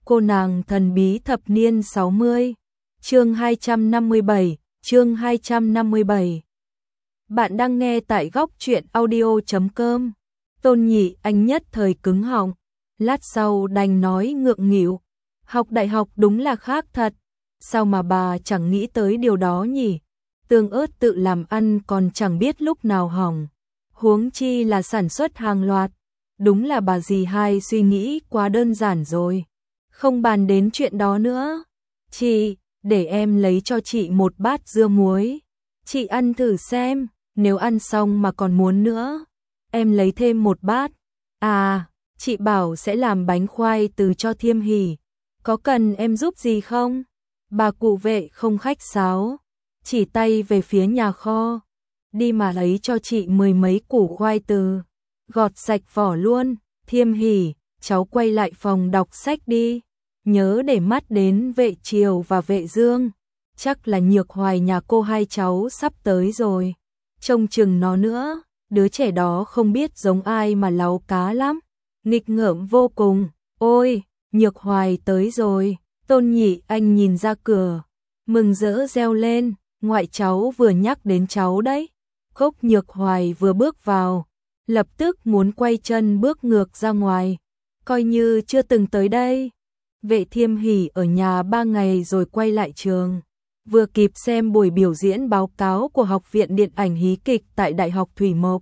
Cô nàng thần bí thập niên 60. Chương 257, chương 257. Bạn đang nghe tại góc truyện audio.com. Tôn Nhị Anh nhất thời cứng họng, lát sau đành nói ngượng nghịu. Học đại học đúng là khác thật, sao mà bà chẳng nghĩ tới điều đó nhỉ? Tương ớt tự làm ăn còn chẳng biết lúc nào hỏng, huống chi là sản xuất hàng loạt. Đúng là bà dì hai suy nghĩ quá đơn giản rồi. Không bàn đến chuyện đó nữa. Chị, để em lấy cho chị một bát dưa muối. Chị ăn thử xem, nếu ăn xong mà còn muốn nữa, em lấy thêm một bát. À, chị bảo sẽ làm bánh khoai từ cho Thiêm Hỉ. Có cần em giúp gì không? Bà cụ vệ không khách sáo, chỉ tay về phía nhà kho. Đi mà lấy cho chị 10 mấy củ khoai từ, gọt sạch vỏ luôn. Thiêm Hỉ, cháu quay lại phòng đọc sách đi. Nhớ để mắt đến Vệ Triều và Vệ Dương. Chắc là Nhược Hoài nhà cô hai cháu sắp tới rồi. Trông chừng nó nữa, đứa trẻ đó không biết giống ai mà láu cá lắm. Nghịch ngợm vô cùng. Ôi, Nhược Hoài tới rồi. Tôn Nhị Anh nhìn ra cửa, mừng rỡ reo lên. Ngoại cháu vừa nhắc đến cháu đấy. Cốc Nhược Hoài vừa bước vào, lập tức muốn quay chân bước ngược ra ngoài, coi như chưa từng tới đây. Vệ Thiêm Hỉ ở nhà 3 ngày rồi quay lại trường, vừa kịp xem buổi biểu diễn báo cáo của Học viện Điện ảnh Hí kịch tại Đại học Thủy Mộc.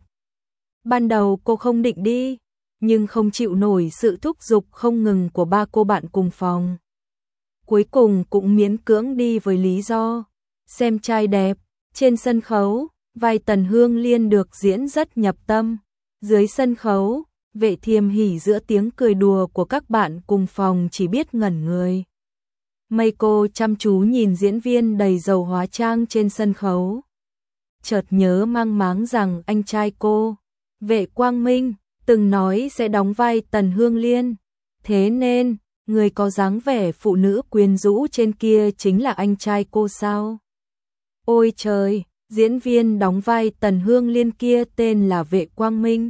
Ban đầu cô không định đi, nhưng không chịu nổi sự thúc giục không ngừng của ba cô bạn cùng phòng. Cuối cùng cũng miễn cưỡng đi với lý do xem trai đẹp. Trên sân khấu, vai Tần Hương Liên được diễn rất nhập tâm. Dưới sân khấu, Vệ Thiêm Hỉ giữa tiếng cười đùa của các bạn cùng phòng chỉ biết ngẩn người. Mấy cô chăm chú nhìn diễn viên đầy dầu hóa trang trên sân khấu, chợt nhớ mang máng rằng anh trai cô, Vệ Quang Minh, từng nói sẽ đóng vai Tần Hương Liên. Thế nên, người có dáng vẻ phụ nữ quyến rũ trên kia chính là anh trai cô sao? Ôi trời, diễn viên đóng vai Tần Hương Liên kia tên là Vệ Quang Minh,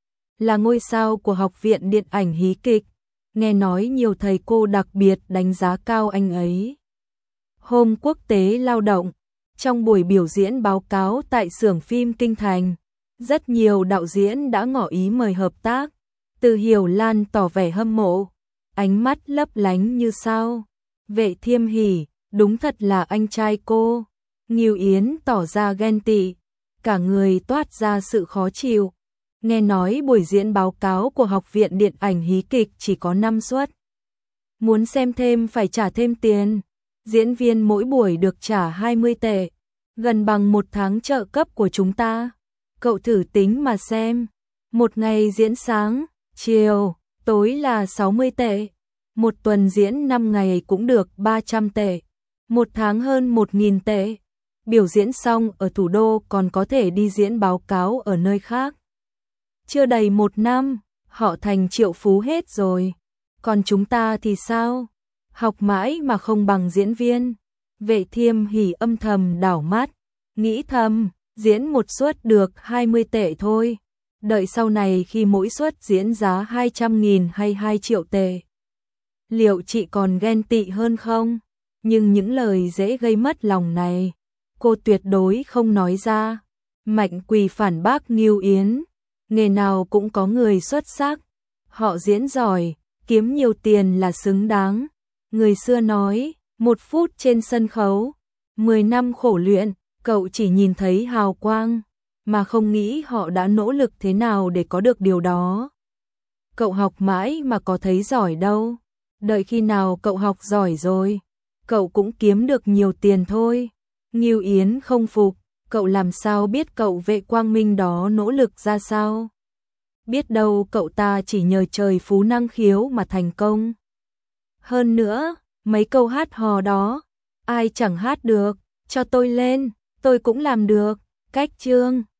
là ngôi sao của Học viện Điện ảnh Hí kịch. Nghe nói nhiều thầy cô đặc biệt đánh giá cao anh ấy. Hôm Quốc tế Lao động, trong buổi biểu diễn báo cáo tại xưởng phim Kinh Thành, rất nhiều đạo diễn đã ngỏ ý mời hợp tác. Từ Hiểu Lan tỏ vẻ hâm mộ, ánh mắt lấp lánh như sao. Vệ Thiêm Hỉ, đúng thật là anh trai cô. Ngưu Yến tỏ ra ghen tị, cả người toát ra sự khó chịu. Nghe nói buổi diễn báo cáo của Học viện Điện ảnh Hí kịch chỉ có 5 suất. Muốn xem thêm phải trả thêm tiền. Diễn viên mỗi buổi được trả 20 tệ, gần bằng 1 tháng trợ cấp của chúng ta. Cậu thử tính mà xem, một ngày diễn sáng, chiều, tối là 60 tệ. Một tuần diễn 5 ngày cũng được 300 tệ. Một tháng hơn 1.000 tệ. Biểu diễn xong ở thủ đô còn có thể đi diễn báo cáo ở nơi khác. Chưa đầy 1 năm, họ thành triệu phú hết rồi. Còn chúng ta thì sao? Học mãi mà không bằng diễn viên. Vệ Thiêm Hỉ âm thầm đảo mắt, nghĩ thầm, diễn một suất được 20 tệ thôi. Đợi sau này khi mỗi suất diễn giá 200.000 hay 2 triệu tệ, liệu chị còn ghen tị hơn không? Nhưng những lời dễ gây mất lòng này, cô tuyệt đối không nói ra. Mạnh Quỳ phản bác Ngưu Yến, nghề nào cũng có người xuất sắc, họ diễn giỏi, kiếm nhiều tiền là xứng đáng. Người xưa nói, 1 phút trên sân khấu, 10 năm khổ luyện. Cậu chỉ nhìn thấy hào quang, mà không nghĩ họ đã nỗ lực thế nào để có được điều đó. Cậu học mãi mà có thấy giỏi đâu. Đợi khi nào cậu học giỏi rồi, cậu cũng kiếm được nhiều tiền thôi. Ngưu Yến không phục, cậu làm sao biết cậu Vệ Quang Minh đó nỗ lực ra sao? Biết đâu cậu ta chỉ nhờ trời phú năng khiếu mà thành công. Hơn nữa, mấy câu hát hò đó, ai chẳng hát được, cho tôi lên, tôi cũng làm được. Cách chương